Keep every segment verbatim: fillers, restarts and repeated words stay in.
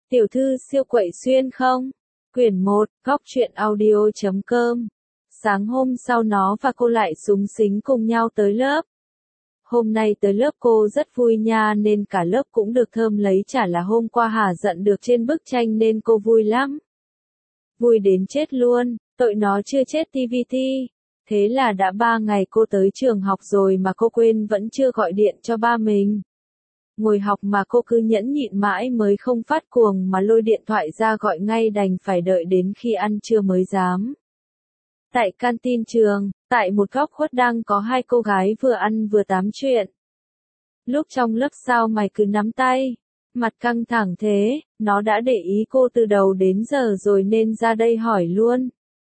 Tiểu thư siêu quậy xuyên không? Quyển một, góc truyện audio chấm com. Sáng hôm sau nó và cô lại súng xính cùng nhau tới lớp. Hôm nay tới lớp cô rất vui nha nên cả lớp cũng được thơm lấy, chả là hôm qua hả giận được trên bức tranh nên cô vui lắm. Vui đến chết luôn, tội nó chưa chết ti vi ti. Thế là đã ba ngày cô tới trường học rồi mà cô quên vẫn chưa gọi điện cho ba mình. Ngồi học mà cô cứ nhẫn nhịn mãi mới không phát cuồng mà lôi điện thoại ra gọi ngay, đành phải đợi đến khi ăn trưa mới dám. Tại canteen trường, tại một góc khuất đang có hai cô gái vừa ăn vừa tám chuyện. Lúc trong lớp sao mày cứ nắm tay, mặt căng thẳng thế, nó đã để ý cô từ đầu đến giờ rồi nên ra đây hỏi luôn.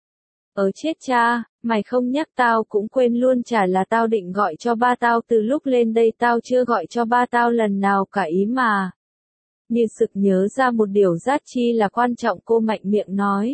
Ờ chết cha, mày không nhắc tao cũng quên luôn, chả là tao định gọi cho ba tao, từ lúc lên đây tao chưa gọi cho ba tao lần nào cả ý mà. Như sực nhớ ra một điều rất chi là quan trọng, cô mạnh miệng nói.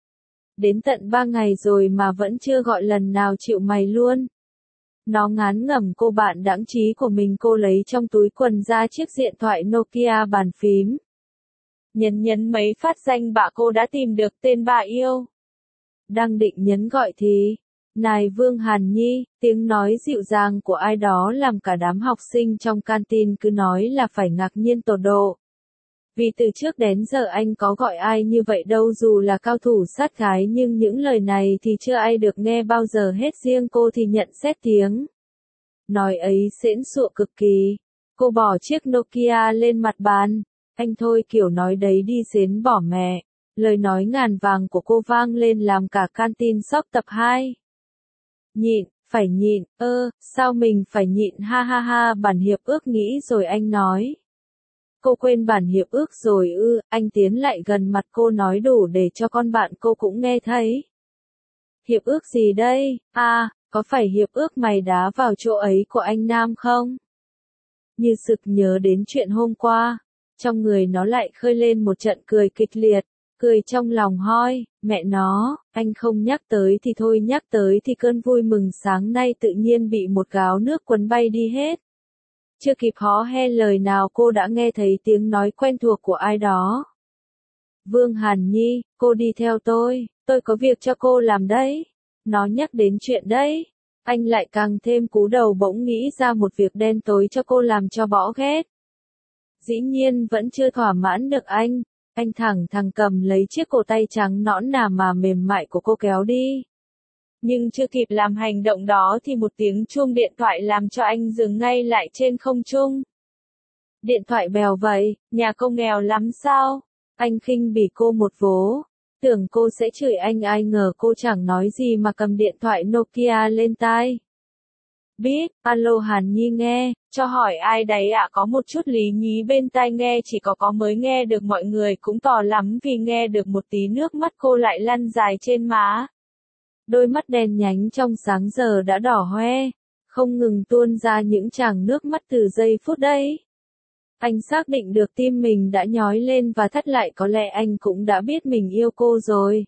Đến tận ba ngày rồi mà vẫn chưa gọi lần nào, chịu mày luôn. Nó ngán ngẩm cô bạn đãng trí của mình, cô lấy trong túi quần ra chiếc điện thoại Nokia bàn phím. Nhấn nhấn mấy phát danh bạ cô đã tìm được tên bà yêu. Đang định nhấn gọi thì, này Vương Hàn Nhi, tiếng nói dịu dàng của ai đó làm cả đám học sinh trong canteen cứ nói là phải ngạc nhiên tột độ. Vì từ trước đến giờ anh có gọi ai như vậy đâu, dù là cao thủ sát gái, nhưng những lời này thì chưa ai được nghe bao giờ hết, riêng cô thì nhận xét tiếng nói ấy sến sụa cực kỳ. Cô bỏ chiếc Nokia lên mặt bàn, anh thôi kiểu nói đấy đi sến bỏ mẹ. Lời nói ngàn vàng của cô vang lên làm cả canteen sốc. Tập hai. Nhịn, phải nhịn, ơ, sao mình phải nhịn, ha ha ha, bản hiệp ước nghĩ rồi anh nói. Cô quên bản hiệp ước rồi ư? Anh tiến lại gần mặt cô nói đủ để cho con bạn cô cũng nghe thấy. Hiệp ước gì đây? À, có phải hiệp ước mày đá vào chỗ ấy của anh Nam không? Như sực nhớ đến chuyện hôm qua, trong người nó lại khơi lên một trận cười kịch liệt. Cười trong lòng hoi, mẹ nó, anh không nhắc tới thì thôi, nhắc tới thì cơn vui mừng sáng nay tự nhiên bị một gáo nước cuốn bay đi hết. Chưa kịp hó he lời nào cô đã nghe thấy tiếng nói quen thuộc của ai đó. Vương Hàn Nhi, cô đi theo tôi, tôi có việc cho cô làm đấy. Nó nhắc đến chuyện đấy. Anh lại càng thêm cú đầu, bỗng nghĩ ra một việc đen tối cho cô làm cho bỏ ghét. Dĩ nhiên vẫn chưa thỏa mãn được anh. Anh thẳng thằng cầm lấy chiếc cổ tay trắng nõn nà mà mềm mại của cô kéo đi. Nhưng chưa kịp làm hành động đó thì một tiếng chuông điện thoại làm cho anh dừng ngay lại trên không trung. Điện thoại bèo vậy, nhà cô nghèo lắm sao? Anh khinh bỉ cô một vố. Tưởng cô sẽ chửi anh, ai ngờ cô chẳng nói gì mà cầm điện thoại Nokia lên tai. Biết, alo Hàn Nhi nghe, cho hỏi ai đấy ạ? À, có một chút lý nhí bên tai nghe, chỉ có có mới nghe được, mọi người cũng tò lắm vì nghe được một tí, nước mắt cô lại lăn dài trên má. Đôi mắt đen nhánh trong sáng giờ đã đỏ hoe, không ngừng tuôn ra những tràng nước mắt từ giây phút đấy. Anh xác định được tim mình đã nhói lên và thắt lại, có lẽ anh cũng đã biết mình yêu cô rồi.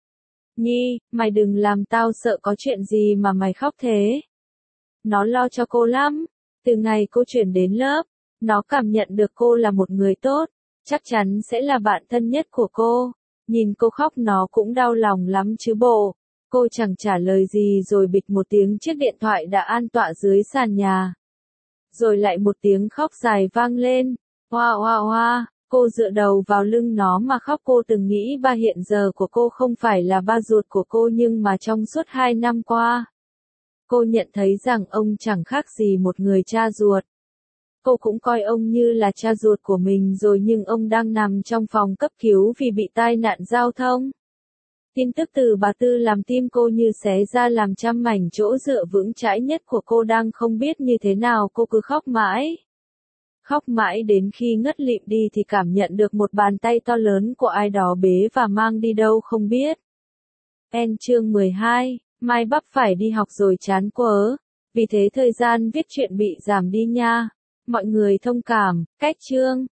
Nhi, mày đừng làm tao sợ, có chuyện gì mà mày khóc thế? Nó lo cho cô lắm. Từ ngày cô chuyển đến lớp, nó cảm nhận được cô là một người tốt, chắc chắn sẽ là bạn thân nhất của cô. Nhìn cô khóc nó cũng đau lòng lắm chứ bộ. Cô chẳng trả lời gì rồi bịch một tiếng chiếc điện thoại đã an tọa dưới sàn nhà. Rồi lại một tiếng khóc dài vang lên. Hoa hoa hoa, cô dựa đầu vào lưng nó mà khóc. Cô từng nghĩ ba hiện giờ của cô không phải là ba ruột của cô, nhưng mà trong suốt hai năm qua, cô nhận thấy rằng ông chẳng khác gì một người cha ruột. Cô cũng coi ông như là cha ruột của mình rồi, nhưng ông đang nằm trong phòng cấp cứu vì bị tai nạn giao thông. Tin tức từ bà Tư làm tim cô như xé ra làm trăm mảnh, chỗ dựa vững chãi nhất của cô đang không biết như thế nào. Cô cứ khóc mãi. Khóc mãi đến khi ngất lịm đi thì cảm nhận được một bàn tay to lớn của ai đó bế và mang đi đâu không biết. En chương mười hai, mai bắp phải đi học rồi, chán quá. Vì thế thời gian viết truyện bị giảm đi nha. Mọi người thông cảm. Cách chương.